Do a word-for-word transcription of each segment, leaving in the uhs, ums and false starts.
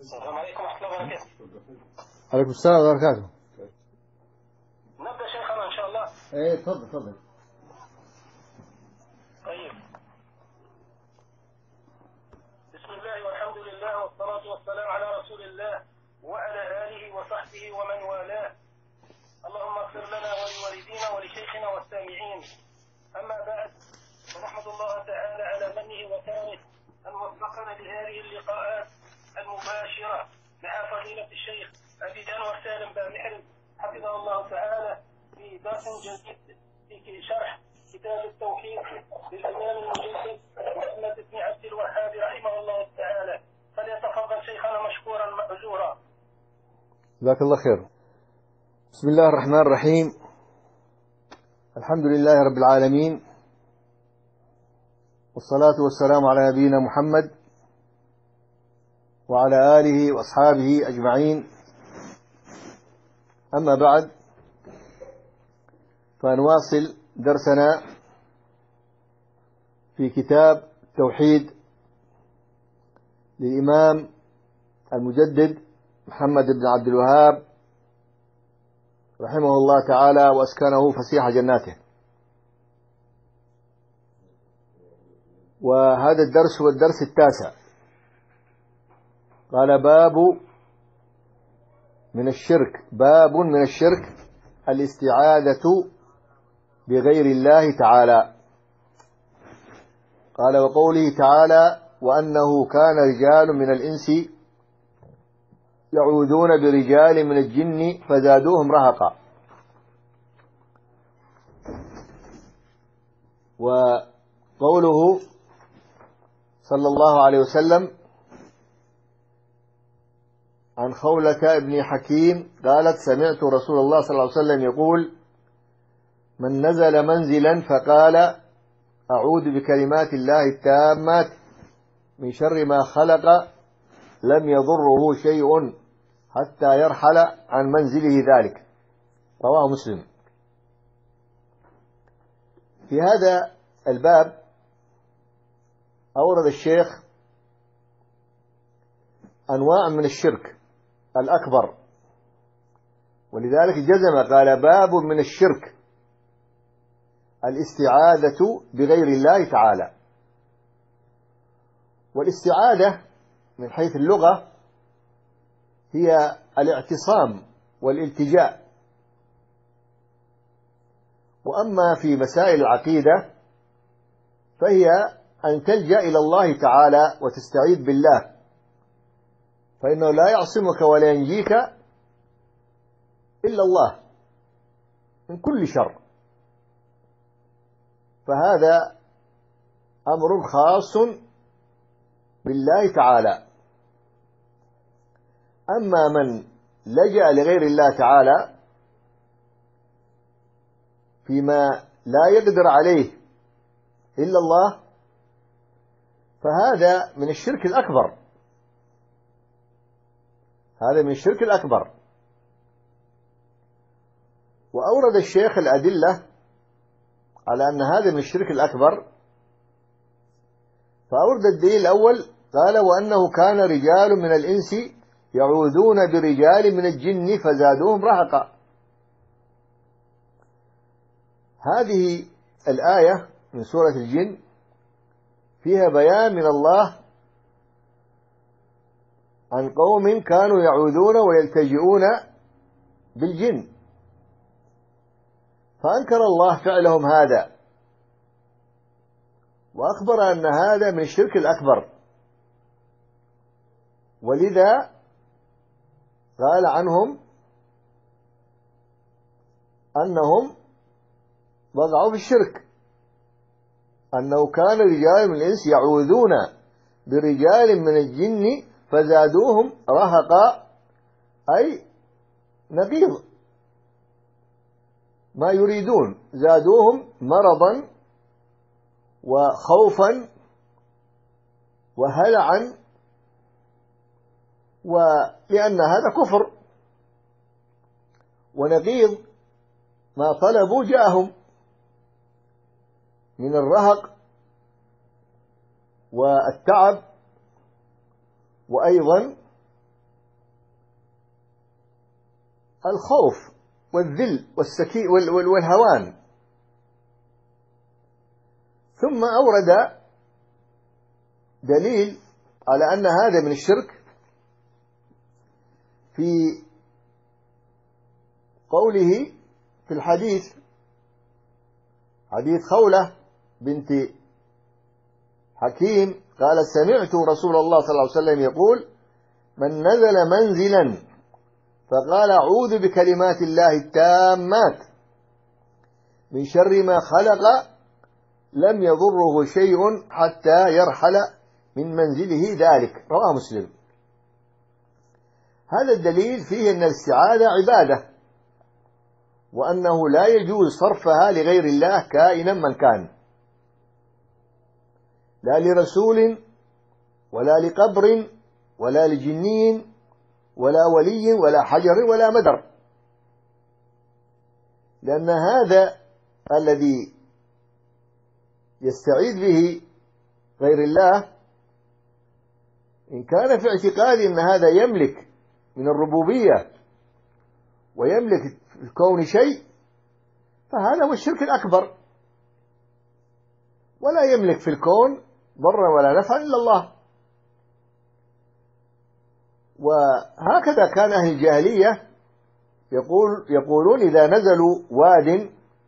السلام عليكم ورحمة الله وبركاته. عليكم السلام ورحمة الله وبركاته. نبدأ شيخنا إن شاء الله. ايه تفضل تفضل. طيب. بسم الله والحمد لله والصلاة والسلام على رسول الله وعلى آله وصحبه ومن والاه. اللهم اغفر لنا ولوالدينا ولشيخنا والسامعين. أما بعد فنحمد الله تعالى على منه وكرمه أن وفقنا لهذه اللقاءات المباشرة مع فضيلة الشيخ أبي أنور سالم بامحرز حفظه الله تعالى في درس جديد في شرح كتاب التوحيد للإمام المجدد محمد بن عبد الوهاب رحمه الله تعالى. فليتفضل شيخنا مشكورا مأجورا. جزاك الله خير. بسم الله الرحمن الرحيم. الحمد لله رب العالمين، والصلاة والسلام على نبينا محمد وعلى آله وأصحابه أجمعين. أما بعد، فنواصل درسنا في كتاب التوحيد للإمام المجدد محمد بن عبد الوهاب رحمه الله تعالى وأسكنه فسيح جناته. وهذا الدرس هو الدرس التاسع. قال باب من الشرك باب من الشرك الاستعاذة بغير الله تعالى. قال وقوله تعالى وأنه كان رجال من الإنس يعوذون برجال من الجن فزادوهم رهقا. وقوله صلى الله عليه وسلم عن خولة ابن حكيم قالت سمعت رسول الله صلى الله عليه وسلم يقول من نزل منزلا فقال أعوذ بكلمات الله التامات من شر ما خلق لم يضره شيء حتى يرحل عن منزله ذلك. رواه مسلم. في هذا الباب أورد الشيخ أنواع من الشرك الأكبر، ولذلك جزم قال باب من الشرك الاستعاذة بغير الله تعالى. والاستعاذة من حيث اللغة هي الاعتصام والالتجاء. وأما في مسائل العقيدة فهي أن تلجأ إلى الله تعالى وتستعيذ بالله، فإنه لا يعصمك ولا ينجيك إلا الله من كل شر. فهذا أمر خاص بالله تعالى. أما من لجأ لغير الله تعالى فيما لا يقدر عليه إلا الله فهذا من الشرك الأكبر. هذا من الشرك الأكبر. وأورد الشيخ الأدلة على أن هذا من الشرك الأكبر. فأورد الدليل الأول قال وأنه كان رجال من الإنس يعوذون برجال من الجن فزادوهم رهقا. هذه الآية من سورة الجن فيها بيان من الله عن قوم كانوا يعوذون ويلتجئون بالجن، فأنكر الله فعلهم هذا وأخبر أن هذا من الشرك الأكبر. ولذا قال عنهم أنهم وقعوا في الشرك، أنه كان رجال من الإنس يعوذون برجال من الجن فزادوهم رهقا، أي نقيض ما يريدون، زادوهم مرضا وخوفا وهلعا، ولأن هذا كفر ونقيض ما طلبوا جاءهم من الرهق والتعب، وأيضا الخوف والذل والسكي والهوان. ثم أورد دليل على أن هذا من الشرك في قوله في الحديث، حديث خولة بنت حكيم قال: سمعت رسول الله صلى الله عليه وسلم يقول: من نزل منزلا فقال أعوذ بكلمات الله التامات من شر ما خلق لم يضره شيء حتى يرحل من منزله ذلك. رواه مسلم. هذا الدليل فيه أن الاستعاذة عبادة، وأنه لا يجوز صرفها لغير الله كائنا من كان، لا لرسول ولا لقبر ولا لجني ولا ولي ولا حجر ولا مدر، لأن هذا الذي يستعيذ به غير الله إن كان في اعتقاد أن هذا يملك من الربوبية ويملك في الكون شيء، فهذا هو الشرك الأكبر، ولا يملك في الكون ضرا ولا نفعا إلا الله. وهكذا كان أهل الجاهلية يقول يقولون إذا نزلوا واد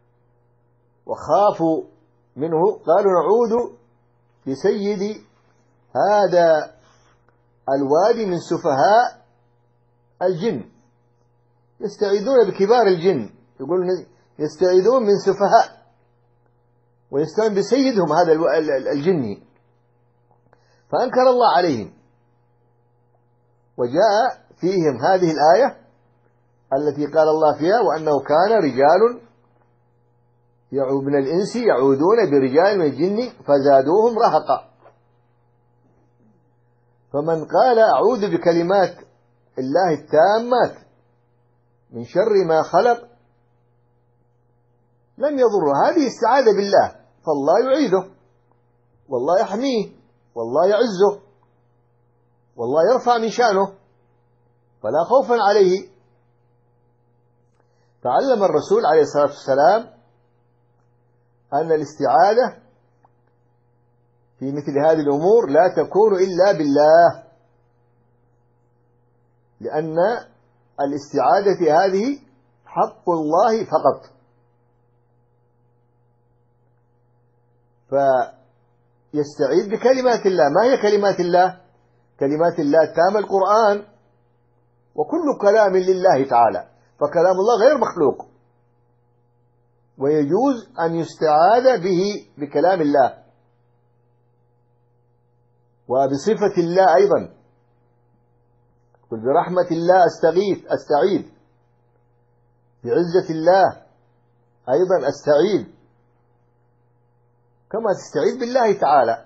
وخافوا منه قالوا نعوذ بسيد هذا الوادي من سفهاء الجن، يستعيذون بكبار الجن، يقولون يستعيذون من سفهاء ويستعين بسيدهم هذا الجني، فأنكر الله عليهم. وجاء فيهم هذه الآية التي قال الله فيها: وأنه كان رجال من الإنس يعوذون برجال من الجن فزادوهم رهقا. فمن قال أعوذ بكلمات الله التامات من شر ما خلق لم يضره، هذه استعاذة بالله، فالله يعيذه والله يحميه والله يعزه والله يرفع من شانه، فلا خوفا عليه. تعلم الرسول عليه الصلاة والسلام أن الاستعاذة في مثل هذه الأمور لا تكون إلا بالله، لأن الاستعاذة هذه حق الله فقط. فيستعيذ بكلمات الله. ما هي كلمات الله؟ كلمات الله التامة القرآن، وكل كلام لله تعالى، فكلام الله غير مخلوق، ويجوز أن يستعاذ به بكلام الله وبصفة الله أيضا. قل برحمة الله أستغيث أستعيذ، بعزة الله أيضا أستعيذ، كما تستعيذ بالله تعالى.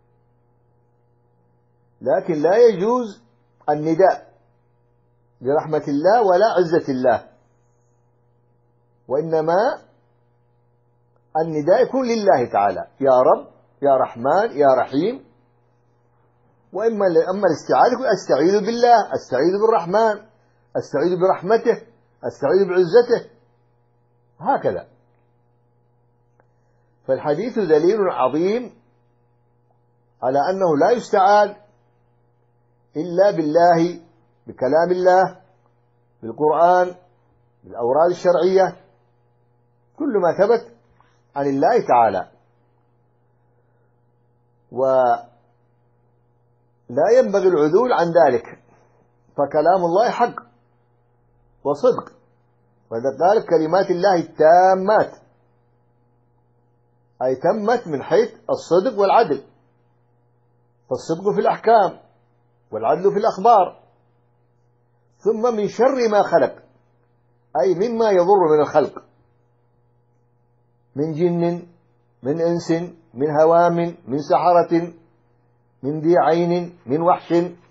لكن لا يجوز النداء برحمة الله ولا عزة الله، وإنما النداء يكون لله تعالى: يا رب، يا رحمن، يا رحيم. وإما أما الاستعاذة أستعيذ بالله، أستعيذ بالرحمن، أستعيذ برحمته، أستعيذ بعزته، هكذا. فالحديث دليل عظيم على أنه لا يستعاذ إلا بالله، بكلام الله، بالقرآن، بالأوراد الشرعية، كل ما ثبت عن الله تعالى. ولا ينبغي العدول عن ذلك، فكلام الله حق وصدق، وإذا قال كلمات الله التامات أي تمت من حيث الصدق والعدل، فالصدق في الأحكام والعدل في الأخبار. ثم من شر ما خلق أي مما يضر من الخلق، من جن، من إنس، من هوام، من سحرة، من ذي عين، من وحش،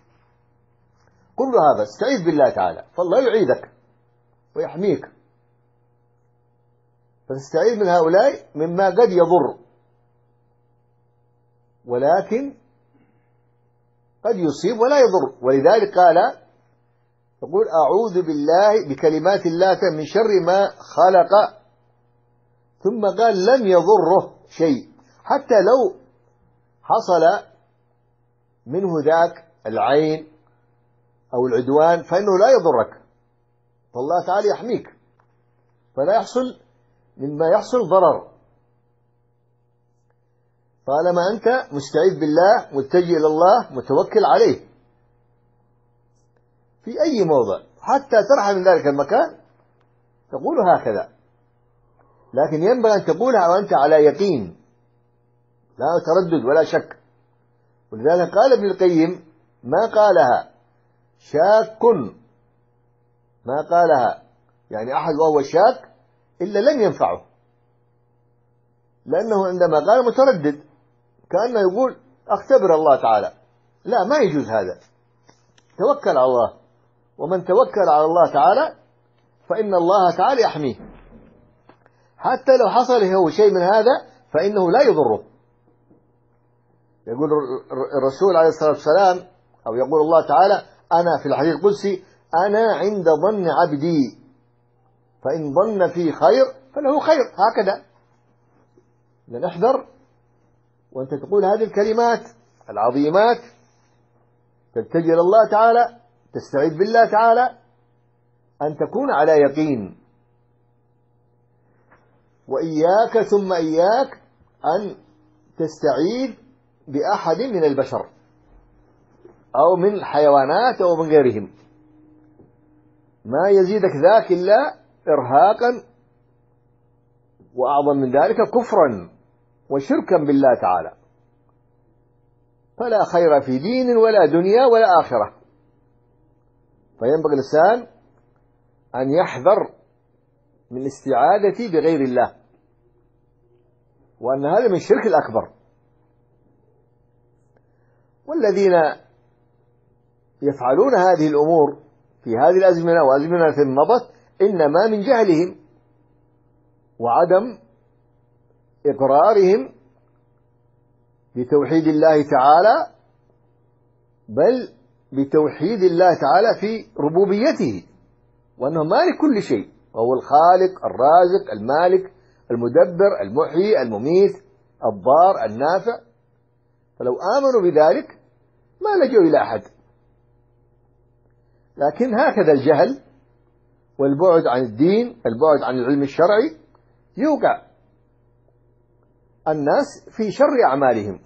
كل هذا استعيذ بالله تعالى، فالله يعيذك ويحميك. فتستعيذ من هؤلاء مما قد يضر، ولكن قد يصيب ولا يضر. ولذلك قال يقول أعوذ بالله بكلمات الله من شر ما خلق، ثم قال لم يضره شيء، حتى لو حصل منه ذاك العين أو العدوان فإنه لا يضرك، فالله تعالى يحميك، فلا يحصل مما يحصل ضرر. طالما أنت مستعيذ بالله متجه إلى الله متوكل عليه في أي موضع، حتى ترحل من ذلك المكان تقول هكذا، لكن ينبغي أن تقولها وأنت على يقين لا تردد ولا شك. ولذلك قال ابن القيم ما قالها شاك، ما قالها يعني أحد وهو شاك إلا لم ينفعه، لأنه عندما قال متردد كأنه يقول أختبر الله تعالى، لا، ما يجوز هذا. توكل على الله، ومن توكل على الله تعالى فإن الله تعالى يحميه، حتى لو حصل له شيء من هذا فإنه لا يضره. يقول الرسول عليه الصلاة والسلام، أو يقول الله تعالى أنا في الحديث القدسي أنا عند ظن عبدي فإن ظن في خير فله خير، هكذا. لنحذر وأنت تقول هذه الكلمات العظيمات، تتجه إلى الله تعالى، تستعيذ بالله تعالى، أن تكون على يقين. وإياك ثم إياك أن تستعيذ بأحد من البشر أو من الحيوانات أو من غيرهم، ما يزيدك ذاك إلا إرهاقا، وأعظم من ذلك كفرا وشركا بالله تعالى، فلا خير في دين ولا دنيا ولا آخرة. فينبغي الإنسان أن يحذر من الاستعاذة بغير الله، وأن هذا من الشرك الأكبر. والذين يفعلون هذه الأمور في هذه الأزمنة وأزمنة التي مضت إنما من جهلهم وعدم إقرارهم بتوحيد الله تعالى، بل بتوحيد الله تعالى في ربوبيته، وأنه مالك كل شيء، وهو الخالق الرازق المالك المدبر المحيي المميت الضار النافع. فلو آمنوا بذلك ما لجوا إلى أحد. لكن هكذا الجهل والبعد عن الدين، البعد عن العلم الشرعي، يوقع الناس في شر أعمالهم.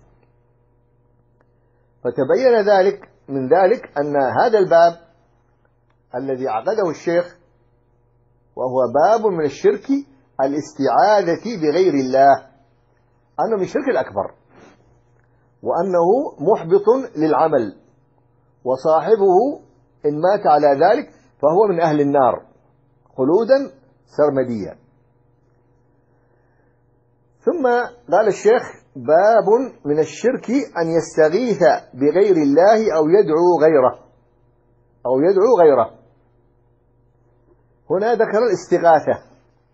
فتبين ذلك من ذلك أن هذا الباب الذي عقده الشيخ، وهو باب من الشرك الاستعاذة بغير الله، أنه من الشرك الأكبر، وأنه محبط للعمل، وصاحبه إن مات على ذلك فهو من أهل النار خلودا سرمديا. ثم قال الشيخ باب من الشرك أن يستغيث بغير الله أو يدعو غيره أو يدعو غيره. هنا ذكر الاستغاثة،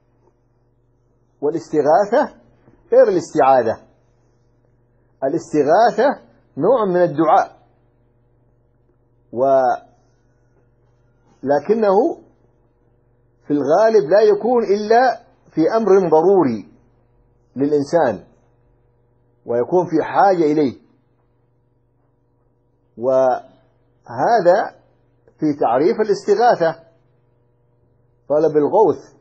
والاستغاثة غير الاستعاذة. الاستغاثة نوع من الدعاء، ولكنه في الغالب لا يكون إلا في أمر ضروري للإنسان ويكون في حاجة إليه. وهذا في تعريف الاستغاثة طلب الغوث،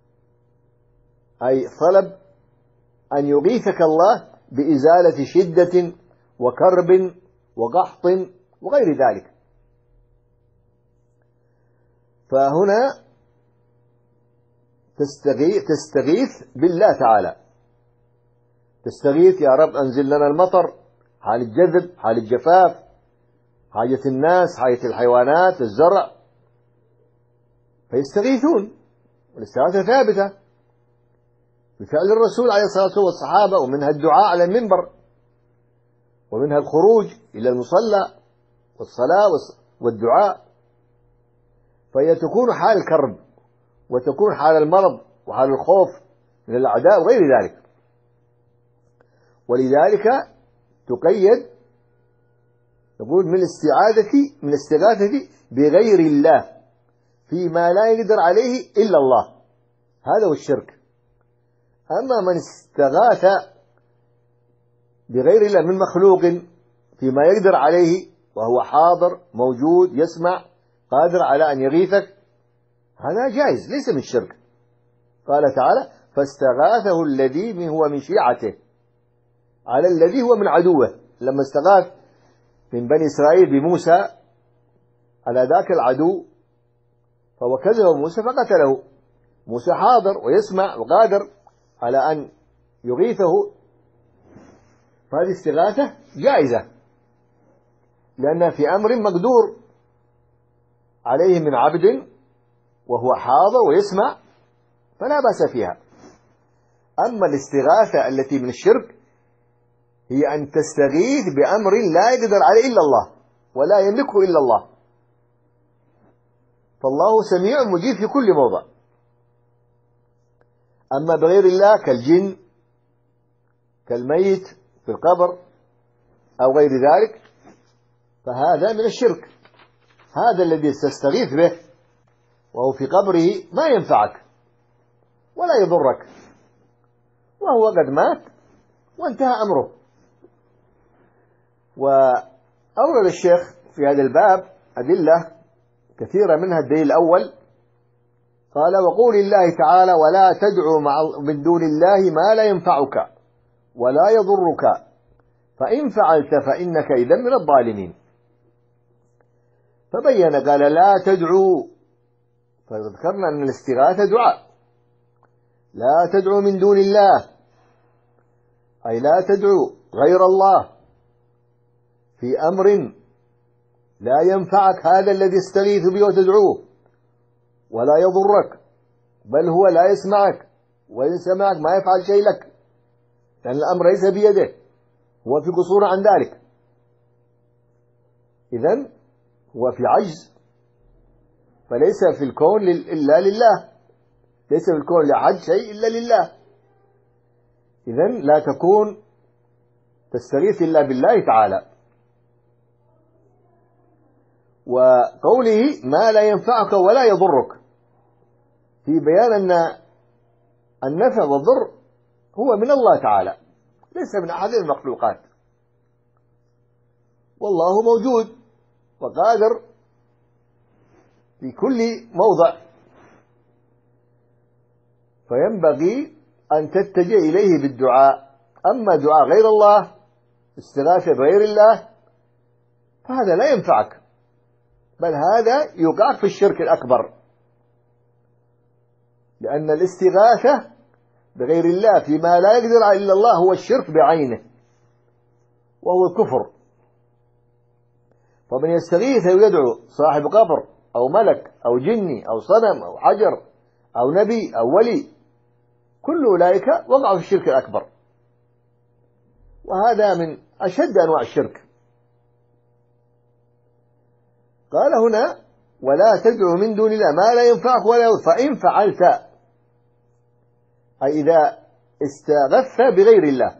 أي طلب أن يغيثك الله بإزالة شدة وكرب وقحط وغير ذلك. فهنا تستغيث, تستغيث بالله تعالى، تستغيث يا رب أنزل لنا المطر، حال الجذب، حال الجفاف، حاجة الناس، حاجة الحيوانات، الزرع، فيستغيثون. والاستغاثة ثابتة بفعل الرسول عليه الصلاة والسلام والصحابة، ومنها الدعاء على المنبر، ومنها الخروج إلى المصلى والصلاة والدعاء. فهي تكون حال الكرب، وتكون حال المرض وحال الخوف من الأعداء وغير ذلك. ولذلك تقيد، يقول من الاستعاذة من الاستغاثة بغير الله، فيما لا يقدر عليه إلا الله، هذا هو الشرك. أما من استغاث بغير الله من مخلوق فيما يقدر عليه وهو حاضر موجود يسمع قادر على أن يغيثك، هذا جائز ليس من الشرك. قال تعالى: فاستغاثه الذي هو من شيعته على الذي هو من عدوه. لما استغاث من بني إسرائيل بموسى على ذاك العدو فوكزه موسى فقتله. موسى حاضر ويسمع وقادر على أن يغيثه، فهذه استغاثة جائزة لأنها في أمر مقدور عليه من عبد وهو حاضر ويسمع فلا بأس فيها. أما الاستغاثة التي من الشرك هي أن تستغيث بأمر لا يقدر عليه إلا الله ولا يملكه إلا الله، فالله سميع مجيب في كل موضع. أما بغير الله كالجن كالميت في القبر أو غير ذلك فهذا من الشرك. هذا الذي تستغيث به وهو في قبره ما ينفعك ولا يضرك، وهو قد مات وانتهى أمره. وأورد الشيخ في هذا الباب أدلة كثيرة، منها الدليل الأول قال: وقول الله تعالى: ولا تدعو من دون الله ما لا ينفعك ولا يضرك فإن فعلت فإنك إذا من الظالمين. فبين قال: لا تدعو، فذكرنا أن الاستغاثة دعاء. لا تدعو من دون الله أي لا تدعو غير الله في أمر لا ينفعك هذا الذي استغيث به وتدعوه، ولا يضرك، بل هو لا يسمعك، وإن سمعك ما يفعل شيء لك لأن الأمر ليس بيده، هو في قصور عن ذلك. إذن هو في عجز، فليس في الكون إلا لله، ليس في الكون لأحد شيء إلا لله. إذن لا تكون تستغيث إلا بالله تعالى. وقوله ما لا ينفعك ولا يضرك في بيان أن النفع والضر هو من الله تعالى ليس من أحد المخلوقات، والله موجود وقادر في كل موضع، فينبغي أن تتجه إليه بالدعاء. أما دعاء غير الله استغاثة بغير الله فهذا لا ينفعك، بل هذا يوقعك في الشرك الأكبر، لأن الاستغاثة بغير الله فيما لا يقدر عليه إلا الله هو الشرك بعينه وهو الكفر. فمن يستغيث ويدعو صاحب قبر أو ملك أو جني أو صنم أو حجر أو نبي أو ولي، كل أولئك وقعوا في الشرك الأكبر، وهذا من أشد أنواع الشرك. قال هنا: ولا تدعو من دون الله ما لا ينفعك ولا يضرك فإن فعلت، أي إذا استغثت بغير الله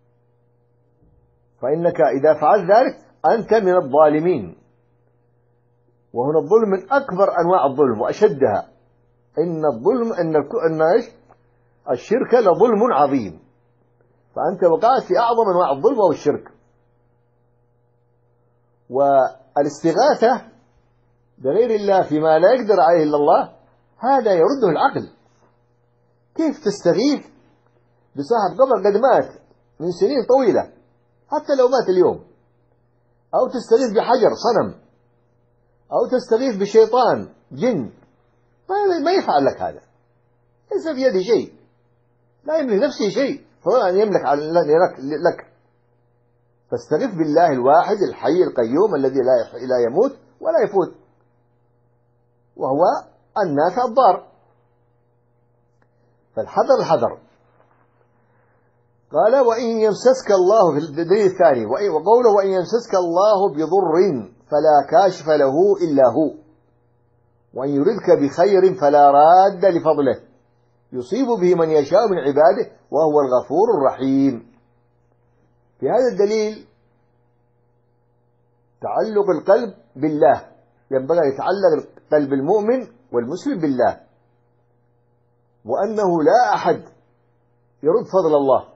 فإنك إذا فعلت ذلك أنت من الظالمين. وهنا الظلم من أكبر أنواع الظلم وأشدها. إن الظلم إن إن الشرك لظلم عظيم، فأنت وقعت في أعظم أنواع الظلم وهو الشرك. والاستغاثة بغير الله فيما لا يقدر عليه إلا الله هذا يرده العقل. كيف تستغيث بصاحب قبر قد مات من سنين طويلة حتى لو مات اليوم، أو تستغيث بحجر صنم، أو تستغيث بشيطان جن، ما يفعل لك هذا، ليس في يده شيء، لا يملك نفسه شيء فهو أن يملك لك. فاستغيث بالله الواحد الحي القيوم الذي لا يموت ولا يفوت، وهو النافع الضار. فالحذر الحذر. قال: وإن يمسسك الله في الدليل الثاني، وقوله: وإن يمسسك الله بضر فلا كاشف له إلا هو وإن يردك بخير فلا راد لفضله يصيب به من يشاء من عباده وهو الغفور الرحيم. في هذا الدليل تعلق القلب بالله، ينبغي أن يتعلق قلب المؤمن والمسلم بالله، وأنه لا أحد يرد فضل الله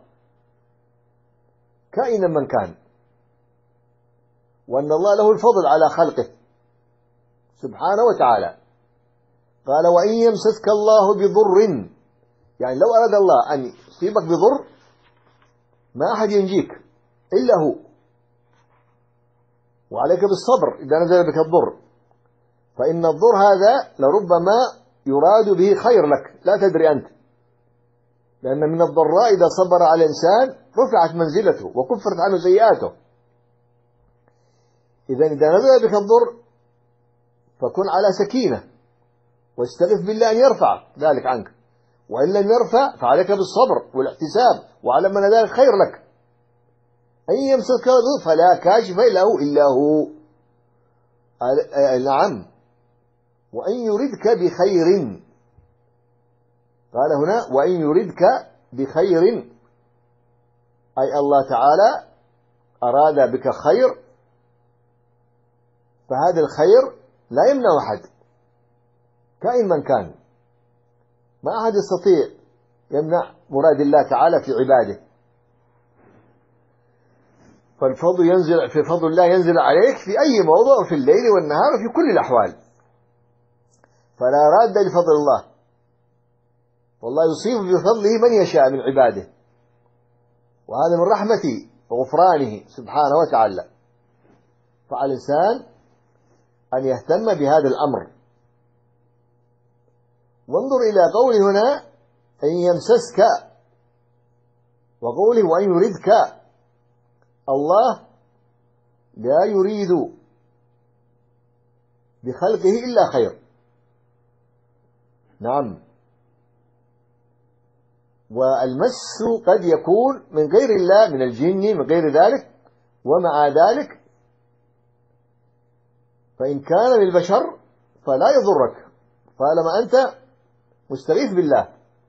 كائنا من كان، وأن الله له الفضل على خلقه سبحانه وتعالى. قال وإن يمسسك الله بضر، يعني لو أراد الله أن يصيبك بضر ما أحد ينجيك إلا هو، وعليك بالصبر إذا نزل بك الضر، فإن الضر هذا لربما يراد به خير لك لا تدري أنت، لأن من الضراء إذا صبر على الإنسان رفعت منزلته وكفرت عنه سيئاته. إذا إذا نزل بك الضر فكن على سكينة واستغث بالله أن يرفع ذلك عنك، وإن لم يرفع فعليك بالصبر والاحتساب، وعلم أن ذلك خير لك. أن يمسك الضر فلا كاشف له إلا هو. نعم. وأن يردك بخير، قال هنا وأن يردك بخير، أي الله تعالى أراد بك خير، فهذا الخير لا يمنع أحد كائن من كان، ما أحد يستطيع يمنع مراد الله تعالى في عباده. فالفضل ينزل في فضل الله ينزل عليك في أي موضع، في الليل والنهار في كل الأحوال، فلا راد لفضل الله، والله يصيب بفضله من يشاء من عباده، وهذا من رحمته وغفرانه سبحانه وتعالى. فعلى الإنسان أن يهتم بهذا الأمر. وانظر إلى قوله هنا أن يمسسك، وقوله وأن يردك، الله لا يريد بخلقه إلا خير. نعم. والمس قد يكون من غير الله، من الجن، من غير ذلك، ومع ذلك فإن كان للبشر فلا يضرك طالما أنت مستغيث بالله،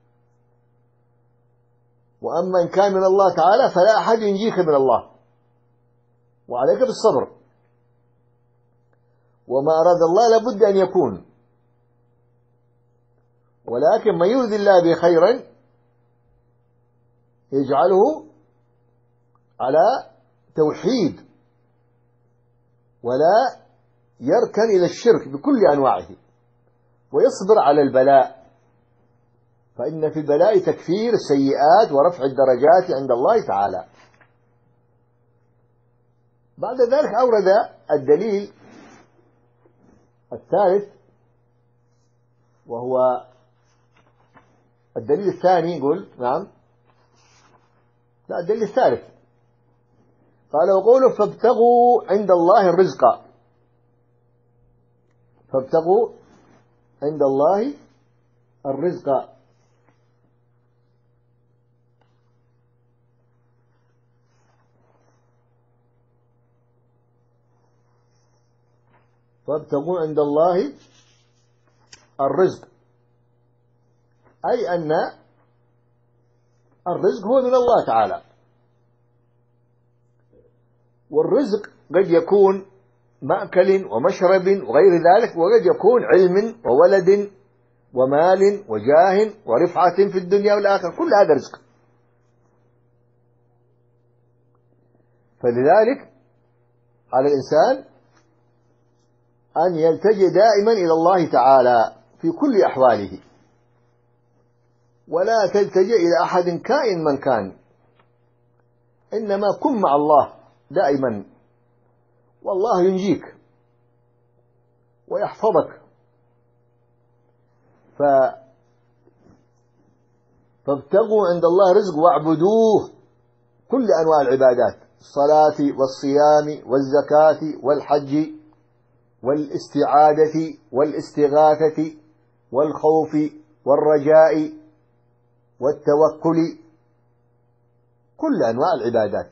وأما إن كان من الله تعالى فلا أحد ينجيك من الله، وعليك بالصبر، وما أراد الله لابد أن يكون. ولكن من يرد الله به خيرا يجعله على توحيد ولا يركن إلى الشرك بكل أنواعه، ويصبر على البلاء، فإن في البلاء تكفير السيئات ورفع الدرجات عند الله تعالى. بعد ذلك أورد الدليل الثالث، وهو الدليل الثاني. يقول نعم، لا الدليل الثالث، قال وقوله فابتغوا عند الله الرزق، فابتغوا عند الله الرزق، فابتغوا عند الله الرزق، أي أن الرزق هو من الله تعالى. والرزق قد يكون مأكل ومشرب وغير ذلك، وقد يكون علم وولد ومال وجاه ورفعة في الدنيا والآخرة، كل هذا رزق. فلذلك على الإنسان أن يلتجئ دائما إلى الله تعالى في كل أحواله، ولا تلتجئ إلى أحد كائن من كان، إنما كن مع الله دائما، والله ينجيك ويحفظك. ف... فابتغوا عند الله رزق واعبدوه، كل أنواع العبادات، الصلاة والصيام والزكاة والحج والاستعادة والاستغاثة والخوف والرجاء والتوكل، كل أنواع العبادات،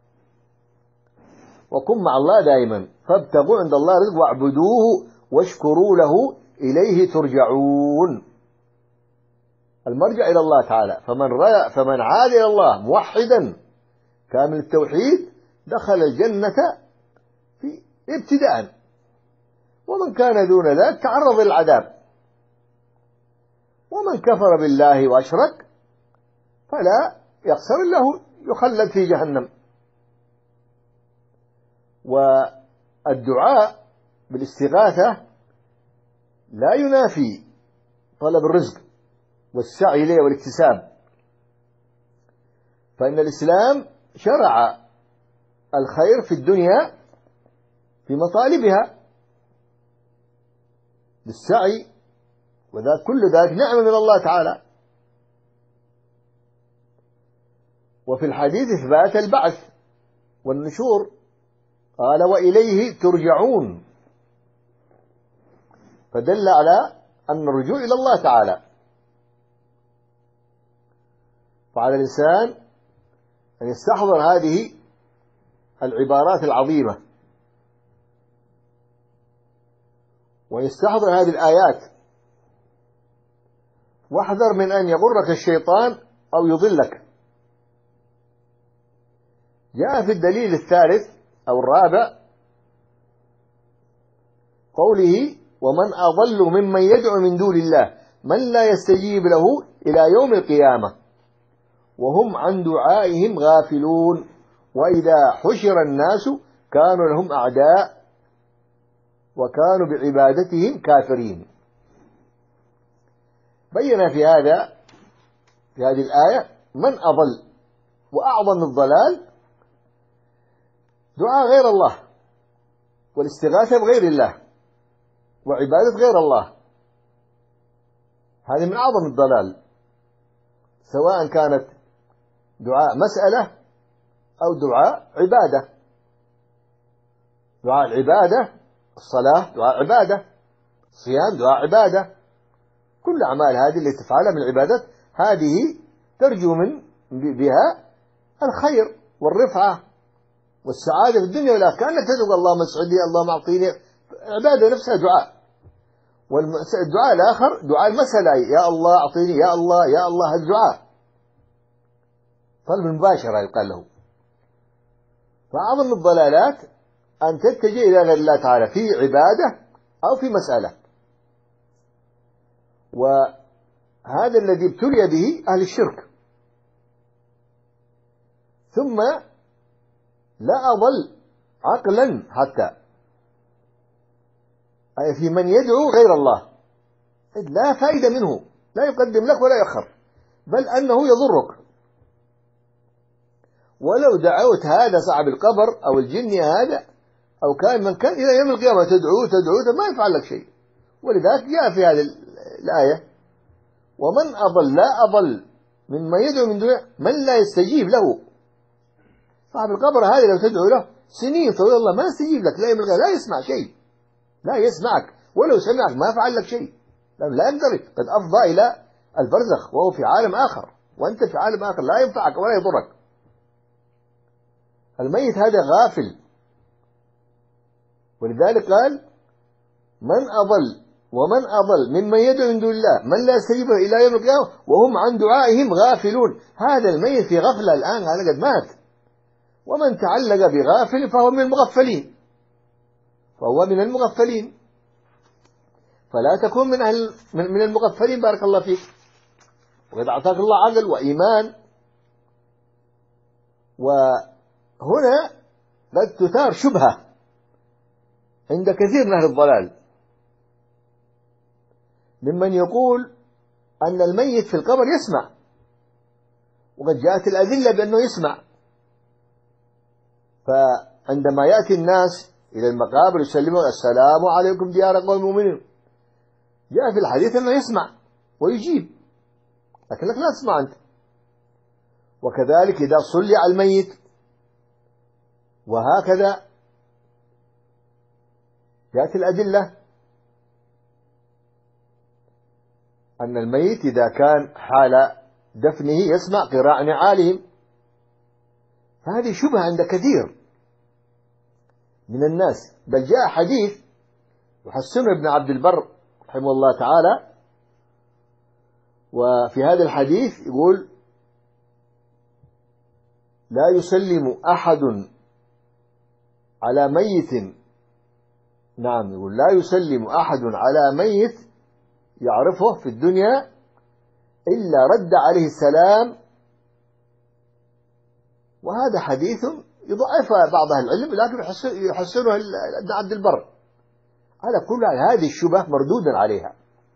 وكن مع الله دائما. فابتغوا عند الله رزق واعبدوه واشكروا له إليه ترجعون. المرجع إلى الله تعالى، فمن رأى فمن عاد إلى الله موحدا كامل التوحيد دخل الجنة في ابتداء، ومن كان دون ذلك تعرض للعذاب ومن كفر بالله وأشرك فلا يخسر له يخلد في جهنم. والدعاء بالاستغاثة لا ينافي طلب الرزق والسعي إليه والاكتساب، فإن الإسلام شرع الخير في الدنيا في مطالبها بالسعي، وذا كل ذلك نعمة من الله تعالى. وفي الحديث إثبات البعث والنشور، قال وإليه ترجعون، فدل على أن الرجوع إلى الله تعالى. فعلى الإنسان أن يستحضر هذه العبارات العظيمة، ويستحضر هذه الآيات، واحذر من أن يغرك الشيطان أو يضلك. جاء في الدليل الثالث أو الرابع قوله ومن أضل ممن يدعو من دون الله من لا يستجيب له إلى يوم القيامة وهم عن دعائهم غافلون وإذا حشر الناس كانوا لهم أعداء وكانوا بعبادتهم كافرين. بين في هذا في هذه الآية من أضل، وأعظم الضلال دعاء غير الله والاستغاثة بغير الله وعبادة غير الله، هذه من أعظم الضلال، سواء كانت دعاء مسألة أو دعاء عبادة. دعاء العبادة الصلاة دعاء عبادة، الصيام دعاء عبادة، كل أعمال هذه اللي تفعلها من العبادات هذه ترجو من بها الخير والرفعة والسعادة في الدنيا والآخرة، كأنك تدعو اللهم اسعدني اللهم أعطيني، عبادة نفسها دعاء. والدعاء الآخر دعاء المسألة، يا الله أعطيني يا الله يا الله، هذا دعاء طلب المباشرة يقال له. فأعظم الضلالات أن تتجه إلى غير الله تعالى في عبادة أو في مسألة، وهذا الذي ابتلي به أهل الشرك. ثم لا أضل عقلا حتى أي في من يدعو غير الله، لا فائدة منه، لا يقدم لك ولا يأخر، بل أنه يضرك. ولو دعوت هذا صاحب القبر أو الجن هذا أو كان من كان إلى يوم القيامة تدعوه تدعوه ما يفعل لك شيء. ولذلك جاء في هذه الآية ومن أضل لا أضل مما يدعو من دونه من لا يستجيب له. صاحب القبر هذا لو تدعو له سنين طويلة الله ما يستجيب لك، لا يوم القيامة لا يسمع شيء، لا يسمعك، ولو سمعك ما فعل لك شيء، لا يقدر، قد أفضى إلى البرزخ وهو في عالم آخر وأنت في عالم آخر لا ينفعك ولا يضرك. الميت هذا غافل، ولذلك قال من أضل ومن أضل ممن يدعو من دون الله من لا يستجيب إلى يوم القيامة وهم عن دعائهم غافلون. هذا الميت في غفلة الآن، هذا قد مات. ومن تعلق بغافل فهو من المغفلين، فهو من المغفلين، فلا تكون من أهل من المغفلين. بارك الله فيك. وقد أعطاك الله عقل وإيمان. وهنا قد تثار شبهة عند كثير من أهل الضلال ممن يقول أن الميت في القبر يسمع، وقد جاءت الأدلة بأنه يسمع. فعندما يأتي الناس إلى المقابر يسلمون السلام عليكم ديار قوم مؤمنين، جاء في الحديث أنه يسمع ويجيب، لكنك لا تسمع أنت. وكذلك إذا صلي على الميت، وهكذا جاءت الأدلة أن الميت إذا كان حال دفنه يسمع قراء نعالهم. فهذه شبهة عند كثير من الناس، بل جاء حديث يحسنه ابن عبد البر رحمه الله تعالى، وفي هذا الحديث يقول لا يسلم أحد على ميت، نعم يقول لا يسلم أحد على ميت يعرفه في الدنيا إلا رد عليه السلام. وهذا حديث يضعف بعض أهل العلم، لكن يحسنه ابن عبد البر. على كل حال هذه الشبهة مردودا عليها،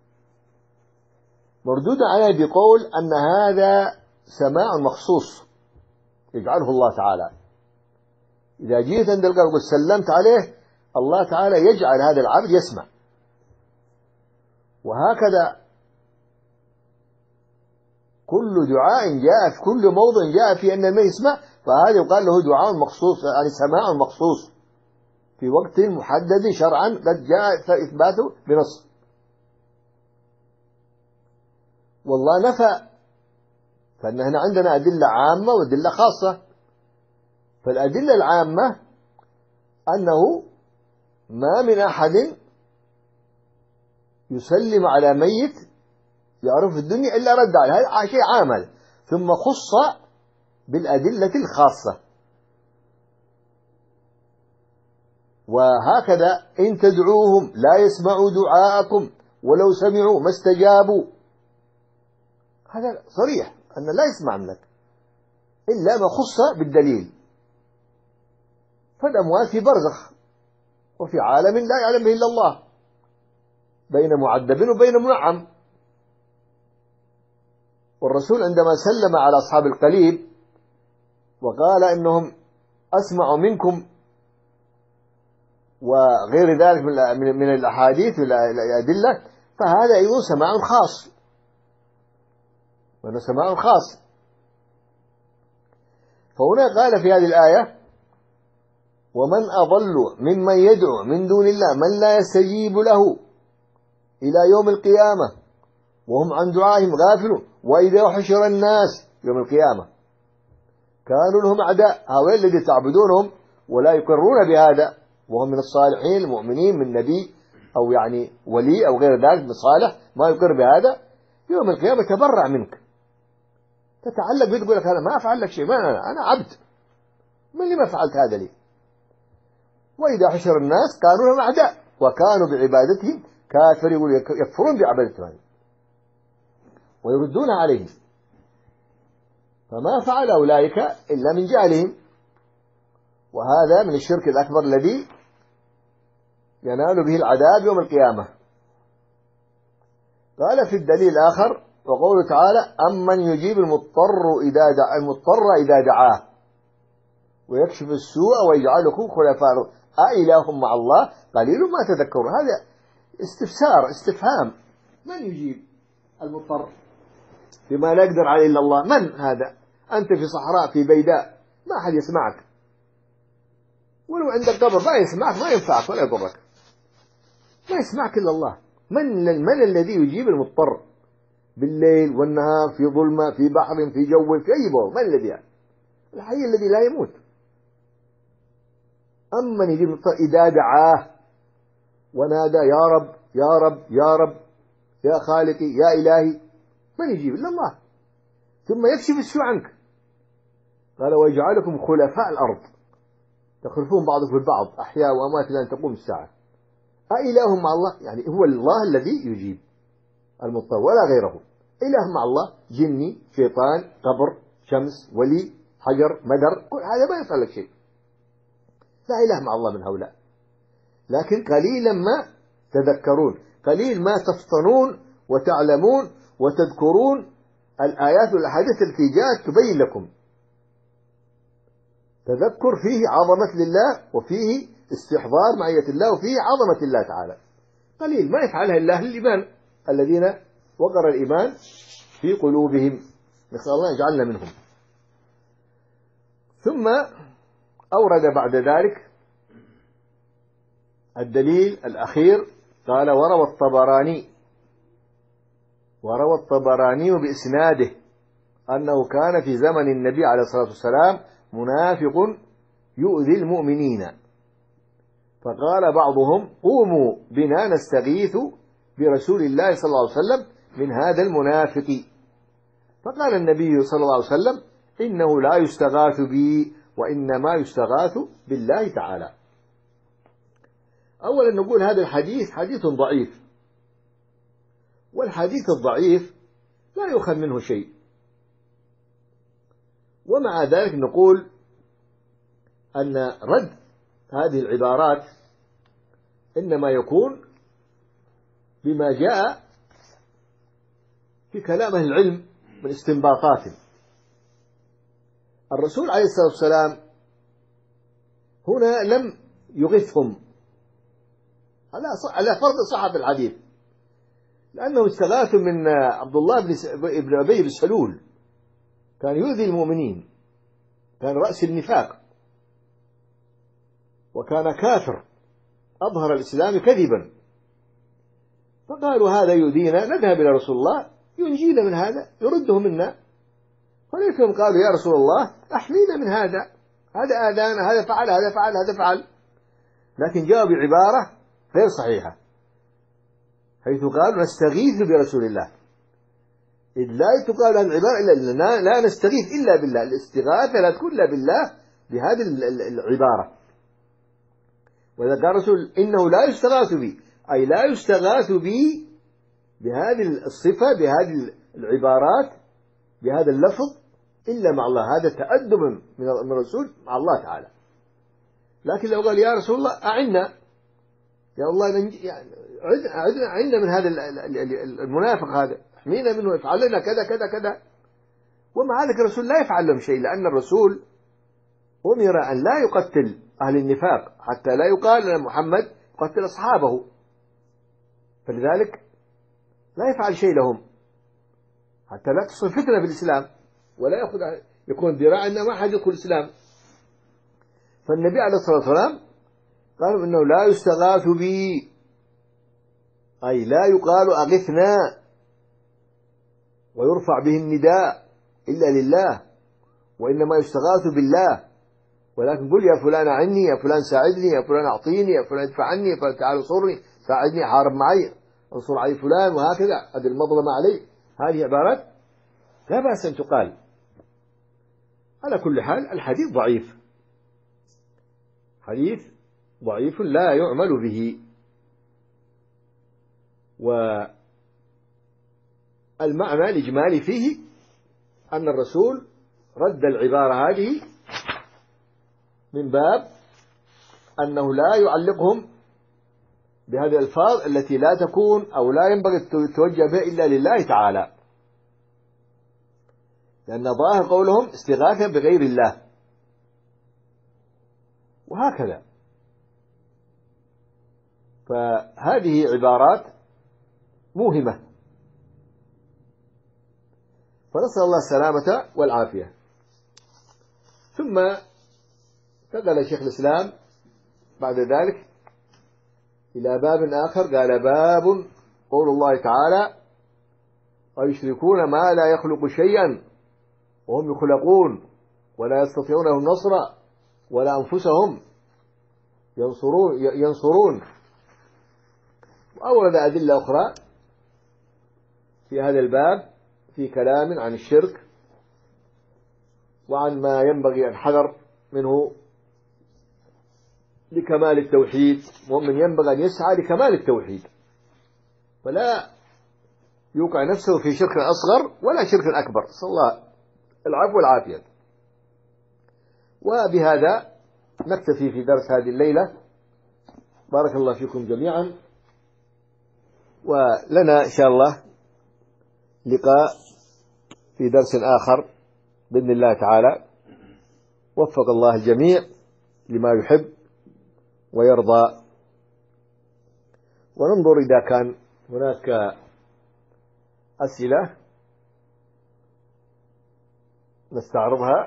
مردودا عليها بقول أن هذا سماع مخصوص يجعله الله تعالى. إذا جيت عند القلب وسلمت عليه، الله تعالى يجعل هذا العبد يسمع. وهكذا كل دعاء جاء في كل موضع جاء في أن المن يسمع، فهذا يقال له دعاء مخصوص، يعني سماع مخصوص في وقت محدد شرعا قد جاء إثباته بنص. والله نفى، فإن هنا عندنا أدلة عامة وأدلة خاصة. فالأدلة العامة أنه ما من أحد يسلم على ميت يعرف في الدنيا إلا رد عليه، هذا شيء عامل، ثم خص بالأدلة الخاصة. وهكذا إن تدعوهم لا يسمعوا دعاءكم ولو سمعوا ما استجابوا، هذا صريح أن لا يسمع منك إلا ما خص بالدليل. فالأموات في برزخ وفي عالم لا يعلم به إلا الله، بين معذب وبين منعم. والرسول عندما سلم على أصحاب القليب وقال إنهم أسمع منكم وغير ذلك من الأحاديث والأدلة، فهذا أيضا سماع خاص، وأنه سماع خاص. فهنا قال في هذه الآية: ومن أضل ممن يدعو من دون الله من لا يستجيب له إلى يوم القيامة وهم عن دعائهم غافلون وإذا حشر الناس يوم القيامة كانوا لهم أعداء. هؤلاء الذين تعبدونهم ولا يقرون بهذا، وهم من الصالحين المؤمنين من نبي أو يعني ولي أو غير ذلك من صالح، ما يقر بهذا، يوم القيامة تبرع منك، تتعلق بيه، تقول لك أنا ما أفعل لك شيء، ما أنا, أنا عبد، من اللي ما فعلت هذا لي؟ وإذا حشر الناس كانوا لهم أعداء وكانوا بعبادتهم كافر، يقول يكفرون بعبادتهم ويردون عليهم، فما فعل أولئك إلا من جهلهم. وهذا من الشرك الأكبر الذي ينال به العذاب يوم القيامة. قال في الدليل الآخر: وقوله تعالى: أمن يجيب المضطر إذا دعا المضطر إذا دعاه ويكشف السوء ويجعلكم خلفاء أإله مع الله قليل ما تذكرون. هذا استفسار، استفهام، من يجيب المضطر بما لا يقدر عليه إلا الله؟ من هذا؟ أنت في صحراء في بيداء ما أحد يسمعك، ولو عندك قبر ما يسمعك، ما ينفعك ولا يضرك، ما يسمعك إلا الله. من من الذي يجيب المضطر بالليل والنهار، في ظلمة، في بحر، في جو، في أي بور؟ من الذي يعني؟ الحي الذي لا يموت. أمن يجيب المضطر إذا دعاه ونادى يا رب يا رب يا رب يا خالقي يا إلهي، من يجيب إلا الله. ثم يكشف السوء عنك. قال: ويجعلكم خلفاء الأرض، تخلفون بعضكم البعض أحياء وأموات إلى أن تقوم الساعة. أإله مع الله؟ يعني هو الله الذي يجيب المضطر ولا غيره. إله مع الله جني، شيطان، قبر، شمس، ولي، حجر، مدر، كل هذا ما يفعل لك شيء. لا إله مع الله من هؤلاء. لكن قليلا ما تذكرون، قليل ما تفطنون وتعلمون وتذكرون الآيات والأحاديث التي جاءت تبين لكم. تذكر فيه عظمة لله، وفيه استحضار معية الله، وفيه عظمة الله تعالى. قليل ما يفعلها إلا أهل الإيمان الذين وقر الإيمان في قلوبهم، نسأل الله يجعلنا منهم. ثم أورد بعد ذلك الدليل الأخير، قال: وروى الطبراني وروى الطبراني بإسناده أنه كان في زمن النبي عليه الصلاة والسلام منافق يؤذي المؤمنين، فقال بعضهم: قوموا بنا نستغيث برسول الله صلى الله عليه وسلم من هذا المنافق. فقال النبي صلى الله عليه وسلم: إنه لا يستغاث بي وإنما يستغاث بالله تعالى. أولا نقول هذا الحديث حديث ضعيف، والحديث الضعيف لا يؤخذ منه شيء. ومع ذلك نقول أن رد هذه العبارات إنما يكون بما جاء في كلام أهل العلم من استنباطات. الرسول عليه الصلاة والسلام هنا لم يغثهم على فرض صحة الحديث، لأنهم استغاثوا من عبد الله بن أبي بن سلول، كان يؤذي المؤمنين، كان رأس النفاق، وكان كافر أظهر الإسلام كذبا. فقالوا هذا يؤذينا، نذهب إلى رسول الله ينجينا من هذا، يرده منا. فليتهم قالوا يا رسول الله أحمينا من هذا، هذا آذانا، هذا فعل هذا فعل هذا فعل. لكن جاءوا بعبارة غير صحيحة، حيث قالوا نستغيث برسول الله، إذ لا تقال هذه العبارة إلا لا نستغيث إلا بالله. الاستغاثة لا تكون إلا بالله بهذه العبارة. وإذا قال الرسول إنه لا يستغاث بي، أي لا يستغاث بي بهذه الصفة بهذه العبارات بهذا اللفظ إلا مع الله. هذا تأدب من الرسول مع الله تعالى. لكن لو قال يا رسول الله أعنا، يا الله يعني عدنا عنا من هذا المنافق هذا، احمينا منه، افعل لنا كذا كذا كذا. ومع ذلك الرسول لا يفعل لهم شيء، لأن الرسول أمر أن لا يقتل أهل النفاق حتى لا يقال أن محمد قتل أصحابه، فلذلك لا يفعل شيء لهم حتى لا تصل فتنة في الإسلام ولا يأخذ يكون ذراع أن ما أحد يدخل الإسلام. فالنبي عليه الصلاة والسلام قالوا إنه لا يستغاث بي، أي لا يقال أغثنا ويرفع به النداء إلا لله، وإنما يستغاث بالله. ولكن قل يا فلان عني، يا فلان ساعدني، يا فلان أعطيني، يا فلان ادفع عني، يا فلان تعال انصرني، ساعدني، حارب معي، انصر علي فلان، وهكذا، هذه المظلمة علي. هذه عبارات لا بأس أن تقال. على كل حال الحديث ضعيف، حديث ضعيف لا يعمل به. والمعنى الإجمالي فيه أن الرسول رد العبارة هذه من باب أنه لا يعلقهم بهذه الألفاظ التي لا تكون أو لا ينبغي التوجه بها إلا لله تعالى، لأن ظاهر قولهم استغاثة بغير الله، وهكذا. فهذه عبارات موهمة، فنسأل الله السلامة والعافية. ثم انتقل شيخ الإسلام بعد ذلك إلى باب آخر، قال باب قول الله تعالى ويشركون ما لا يخلق شيئا وهم يخلقون ولا يستطيعون النصر ولا أنفسهم ينصرون ينصرون وأورد أدلة أخرى في هذا الباب في كلام عن الشرك وعن ما ينبغي أن حذر منه لكمال التوحيد، ومن ينبغي أن يسعى لكمال التوحيد فلا يوقع نفسه في شرك أصغر ولا شرك أكبر، صلى الله العفو والعافية. وبهذا نكتفي في درس هذه الليلة. بارك الله فيكم جميعا، ولنا إن شاء الله لقاء في درس آخر بإذن الله تعالى. وفق الله الجميع لما يحب ويرضى. وننظر إذا كان هناك أسئلة نستعرضها.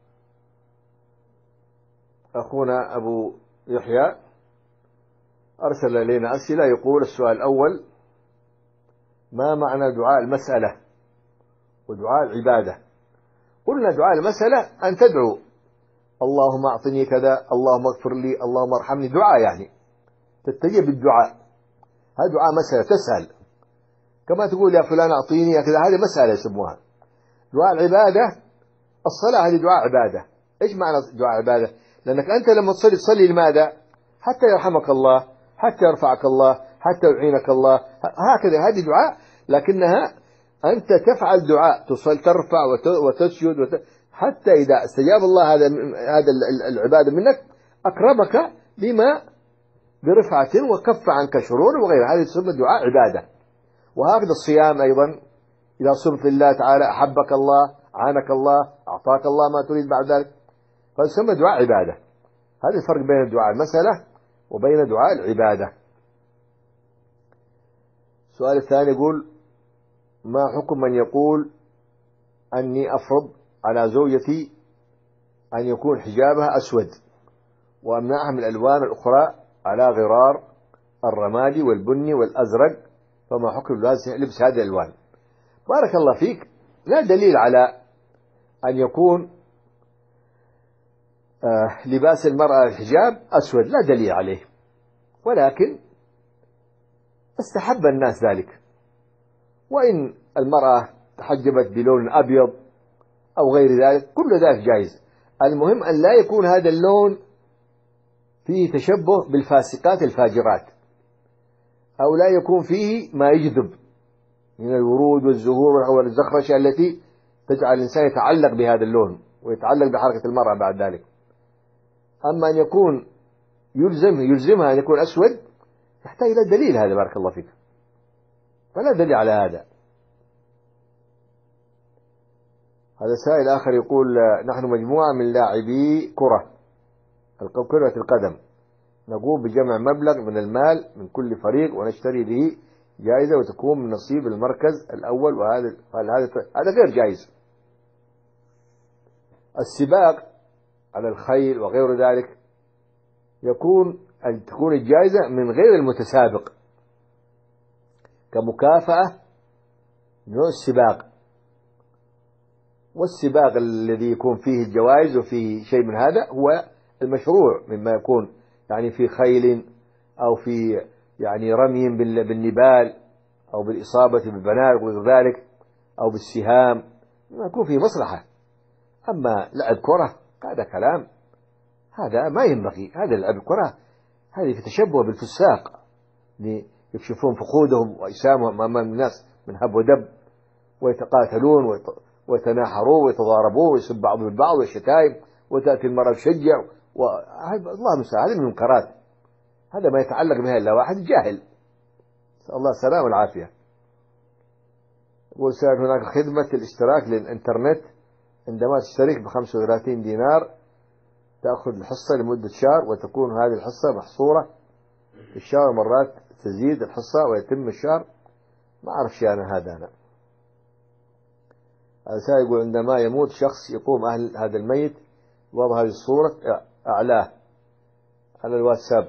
أخونا أبو يحيى أرسل إلينا أسئلة، يقول السؤال الأول: ما معنى دعاء المسألة ودعاء العبادة؟ قلنا دعاء المسألة أن تدعو اللهم أعطني كذا، اللهم اغفر لي، اللهم ارحمني، دعاء يعني تتجه بالدعاء، هذا دعاء مسألة، تسأل كما تقول يا فلان أعطيني يا كذا، هذه مسألة يسموها. دعاء العبادة الصلاة هذه دعاء عبادة. إيش معنى دعاء عبادة؟ لأنك أنت لما تصلي تصلي لماذا؟ حتى يرحمك الله، حتى يرفعك الله، حتى يعينك الله، هكذا هذه دعاء، لكنها أنت تفعل دعاء، تصل ترفع وتسجد وت... حتى إذا استجاب الله هذا هذا العبادة منك أكرمك بما برفعة وكف عنك شرور وغير هذه تسمى دعاء عبادة. وهكذا الصيام أيضا، إذا صمت لله تعالى أحبك الله، عانك الله، أعطاك الله ما تريد بعد ذلك، فيسمى دعاء عبادة. هذا الفرق بين دعاء المسألة وبين دعاء العبادة. السؤال الثاني يقول: ما حكم من يقول أني أفرض على زوجتي أن يكون حجابها أسود وأمنعها من الألوان الأخرى على غرار الرمادي والبني والأزرق، فما حكم لبس هذه الألوان؟ بارك الله فيك، لا دليل على أن يكون آه لباس المرأة الحجاب أسود، لا دليل عليه، ولكن استحب الناس ذلك. وإن المرأة تحجبت بلون أبيض أو غير ذلك كل ذلك جائز. المهم أن لا يكون هذا اللون فيه تشبه بالفاسقات الفاجرات، أو لا يكون فيه ما يجذب من الورود والزهور والزخرشة التي تجعل الإنسان يتعلق بهذا اللون ويتعلق بحركة المرأة بعد ذلك. أما أن يكون يلزم يلزمها أن يكون أسود يحتاج إلى دليل، هذا بارك الله فيك، فلا دليل على هذا. هذا سائل آخر يقول: نحن مجموعة من لاعبي كرة كرة القدم، نقوم بجمع مبلغ من المال من كل فريق ونشتري به جائزة وتكون من نصيب المركز الأول، وهذا هذا غير جائز. السباق على الخيل وغير ذلك يكون أن تكون الجائزة من غير المتسابق كمكافأة نوع السباق، والسباق الذي يكون فيه الجوائز وفيه شيء من هذا هو المشروع، مما يكون يعني في خيل أو في يعني رمي بالنبال أو بالإصابة بالبنات وغير ذلك أو بالسهام، يكون فيه مصلحة. أما لعب كرة هذا كلام، هذا ما ينبغي. هذا لعب الكرة هذه في تشبه بالفساق، يكشفون فخودهم وأجسامهم أمام الناس من هب ودب، ويتقاتلون ويتناحرون ويتضاربون ويسب بعضهم البعض والشتائم، وتأتي المرأة تشجع، والله المستعان. هذه من المنكرات، هذا ما يتعلق بها إلا واحد جاهل، نسأل الله السلامة والعافية. وسائل هناك خدمة الاشتراك للإنترنت، عندما تشترك بخمسة وثلاثين دينار تأخذ الحصة لمدة شهر، وتكون هذه الحصة محصورة في الشهر، مرات تزيد الحصة ويتم الشهر. ما أعرف شيء أنا هذا. أنا هذا يقول: عندما يموت شخص يقوم أهل هذا الميت وضع هذه الصورة أعلاه على الواتساب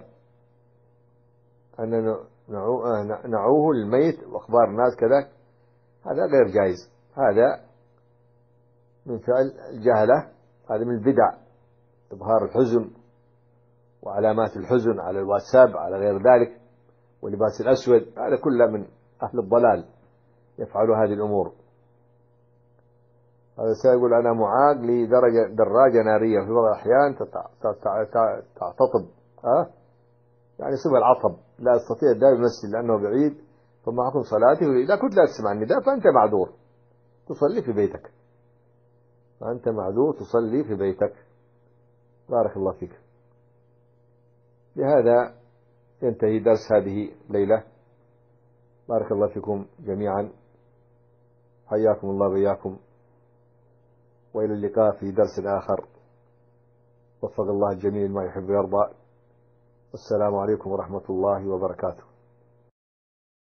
أن نعوه للميت وأخبار الناس كذا، هذا غير جائز، هذا من فعل الجهلة، هذا من البدع، إظهار الحزن وعلامات الحزن على الواتساب على غير ذلك، ولباس الأسود، هذا كله من أهل الضلال يفعلوا هذه الأمور. هذا سيقول: أنا معاق لدرجة دراجة نارية في بعض الأحيان تعتطب، ها يعني صفة العطب، لا أستطيع الدائم نفسي لأنه بعيد، فما حكم صلاتي؟ إذا كنت لا تسمع النداء فأنت معذور، تصلي في بيتك، فأنت معذور تصلي في بيتك. بارك الله فيك. بهذا ينتهي درس هذه الليلة. بارك الله فيكم جميعا، حياكم الله وإياكم، وإلى اللقاء في درس آخر. وفق الله الجميع ما يحب ويرضى. والسلام عليكم ورحمة الله وبركاته.